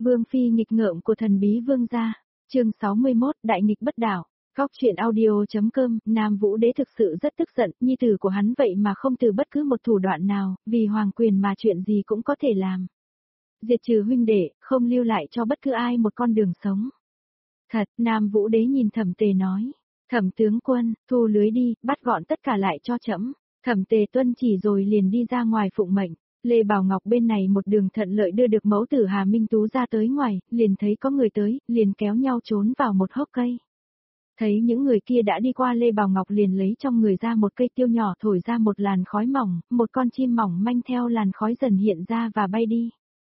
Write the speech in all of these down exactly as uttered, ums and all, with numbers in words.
Vương phi nghịch ngợm của thần bí vương gia. Chương sáu mươi mốt, đại nghịch bất đạo. Góc truyện audio.com, Nam Vũ Đế thực sự rất tức giận, nhi tử của hắn vậy mà không từ bất cứ một thủ đoạn nào, vì hoàng quyền mà chuyện gì cũng có thể làm. Diệt trừ huynh đệ, không lưu lại cho bất cứ ai một con đường sống. Thật, Nam Vũ Đế nhìn Thẩm Tề nói. Thẩm tướng quân, thu lưới đi, bắt gọn tất cả lại cho trẫm. Thẩm Tề tuân chỉ rồi liền đi ra ngoài phụng mệnh. Lê Bảo Ngọc bên này một đường thuận lợi đưa được mẫu tử Hà Minh Tú ra tới ngoài, liền thấy có người tới, liền kéo nhau trốn vào một hốc cây. Thấy những người kia đã đi qua, Lê Bảo Ngọc liền lấy trong người ra một cây tiêu nhỏ thổi ra một làn khói mỏng, một con chim mỏng manh theo làn khói dần hiện ra và bay đi.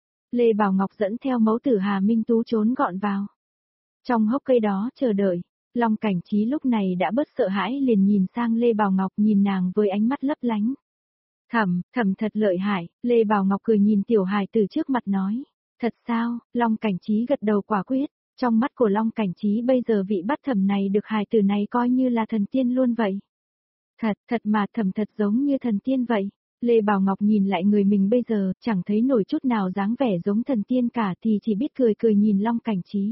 Lê Bảo Ngọc dẫn theo mẫu tử Hà Minh Tú trốn gọn vào. Trong hốc cây đó chờ đợi, Long Cảnh Trí lúc này đã bớt sợ hãi, liền nhìn sang Lê Bảo Ngọc, nhìn nàng với ánh mắt lấp lánh. Thẩm, thẩm thật lợi hại, Lê Bảo Ngọc cười nhìn tiểu hài từ trước mặt nói. Thật sao? Long Cảnh Trí gật đầu quả quyết. Trong mắt của Long Cảnh Trí bây giờ vị bắt thẩm này được hài tử này coi như là thần tiên luôn vậy. Thật, thật mà thẩm thật giống như thần tiên vậy. Lê Bảo Ngọc nhìn lại người mình bây giờ, chẳng thấy nổi chút nào dáng vẻ giống thần tiên cả, thì chỉ biết cười cười nhìn Long Cảnh Trí.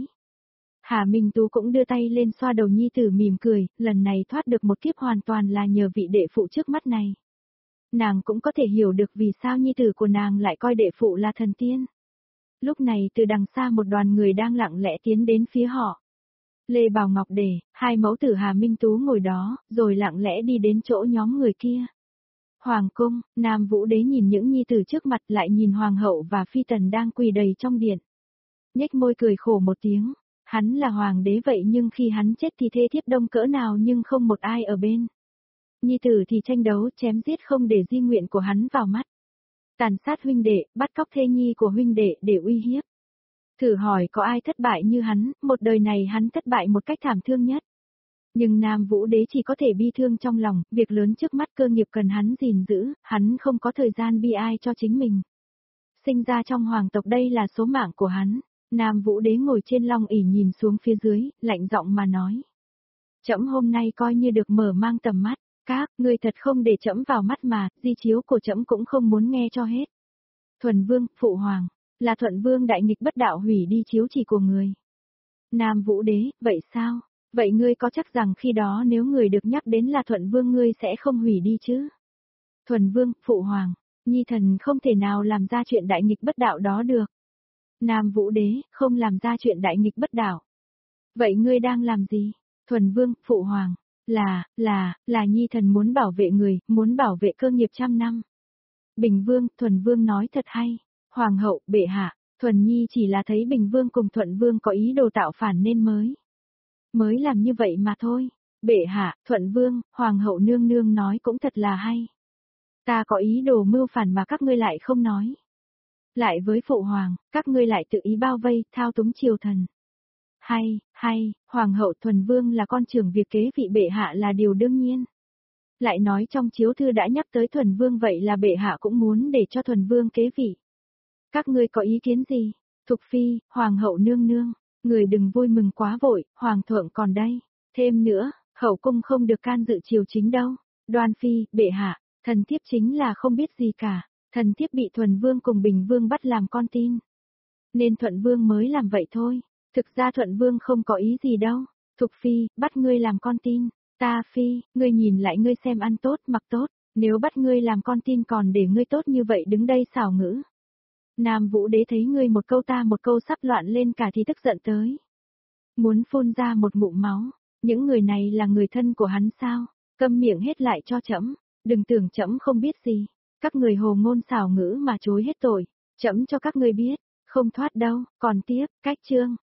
Hà Minh Tú cũng đưa tay lên xoa đầu nhi tử mỉm cười, lần này thoát được một kiếp hoàn toàn là nhờ vị đệ phụ trước mắt này. Nàng cũng có thể hiểu được vì sao nhi tử của nàng lại coi đệ phụ là thần tiên. Lúc này từ đằng xa một đoàn người đang lặng lẽ tiến đến phía họ. Lê Bảo Ngọc để, hai mẫu tử Hà Minh Tú ngồi đó, rồi lặng lẽ đi đến chỗ nhóm người kia. Hoàng cung, Nam Vũ Đế nhìn những nhi tử trước mặt, lại nhìn Hoàng hậu và Phi Tần đang quỳ đầy trong điện. Nhếch môi cười khổ một tiếng, hắn là Hoàng đế vậy nhưng khi hắn chết thì thê thiếp đông cỡ nào nhưng không một ai ở bên. Nhi tử thì tranh đấu chém giết không để di nguyện của hắn vào mắt. Tàn sát huynh đệ, bắt cóc thê nhi của huynh đệ để uy hiếp. Thử hỏi có ai thất bại như hắn, một đời này hắn thất bại một cách thảm thương nhất. Nhưng Nam Vũ Đế chỉ có thể bi thương trong lòng, việc lớn trước mắt cơ nghiệp cần hắn gìn giữ, hắn không có thời gian bi ai cho chính mình. Sinh ra trong hoàng tộc đây là số mạng của hắn. Nam Vũ Đế ngồi trên long ỷ nhìn xuống phía dưới, lạnh giọng mà nói. Trẫm hôm nay coi như được mở mang tầm mắt. Các ngươi thật không để trẫm vào mắt mà, di chiếu của trẫm cũng không muốn nghe cho hết. Thuần Vương, phụ hoàng, là Thuận Vương đại nghịch bất đạo hủy đi chiếu chỉ của người. Nam Vũ Đế, vậy sao? Vậy ngươi có chắc rằng khi đó nếu người được nhắc đến là Thuận Vương ngươi sẽ không hủy đi chứ? Thuần Vương, phụ hoàng, nhi thần không thể nào làm ra chuyện đại nghịch bất đạo đó được. Nam Vũ Đế, không làm ra chuyện đại nghịch bất đạo. Vậy ngươi đang làm gì? Thuần Vương, phụ hoàng. Là, là, là nhi thần muốn bảo vệ người, muốn bảo vệ cơ nghiệp trăm năm. Bình Vương, Thuần Vương nói thật hay. Hoàng hậu, bệ hạ, Thuần Nhi chỉ là thấy Bình Vương cùng Thuận Vương có ý đồ tạo phản nên mới. Mới làm như vậy mà thôi. Bệ hạ, Thuận Vương, Hoàng hậu nương nương nói cũng thật là hay. Ta có ý đồ mưu phản mà các ngươi lại không nói. Lại với phụ hoàng, các ngươi lại tự ý bao vây, thao túng triều thần. Hay, hay, Hoàng hậu Thuần Vương là con trưởng việc kế vị bệ hạ là điều đương nhiên. Lại nói trong chiếu thư đã nhắc tới Thuần Vương vậy là bệ hạ cũng muốn để cho Thuần Vương kế vị. Các ngươi có ý kiến gì? Thục Phi, Hoàng hậu nương nương, người đừng vui mừng quá vội, Hoàng thượng còn đây. Thêm nữa, hậu cung không được can dự triều chính đâu. Đoan Phi, bệ hạ, thần thiếp chính là không biết gì cả, thần thiếp bị Thuần Vương cùng Bình Vương bắt làm con tin. Nên Thuận Vương mới làm vậy thôi. Thực ra Thuận Vương không có ý gì đâu. Thục Phi, bắt ngươi làm con tin. Ta Phi, ngươi nhìn lại ngươi xem ăn tốt mặc tốt. Nếu bắt ngươi làm con tin còn để ngươi tốt như vậy đứng đây xảo ngữ. Nam Vũ Đế thấy ngươi một câu ta một câu sắp loạn lên cả thì tức giận tới. Muốn phun ra một ngụm máu. Những người này là người thân của hắn sao? Câm miệng hết lại cho trẫm. Đừng tưởng trẫm không biết gì. Các người hồ ngôn xảo ngữ mà chối hết tội. Trẫm cho các ngươi biết. Không thoát đâu. Còn tiếp, cách chương.